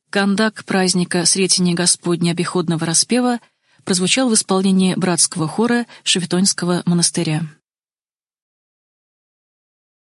Кандак праздника Сретения Господня обиходного распева прозвучал в исполнении братского хора Шевитоньского монастыря.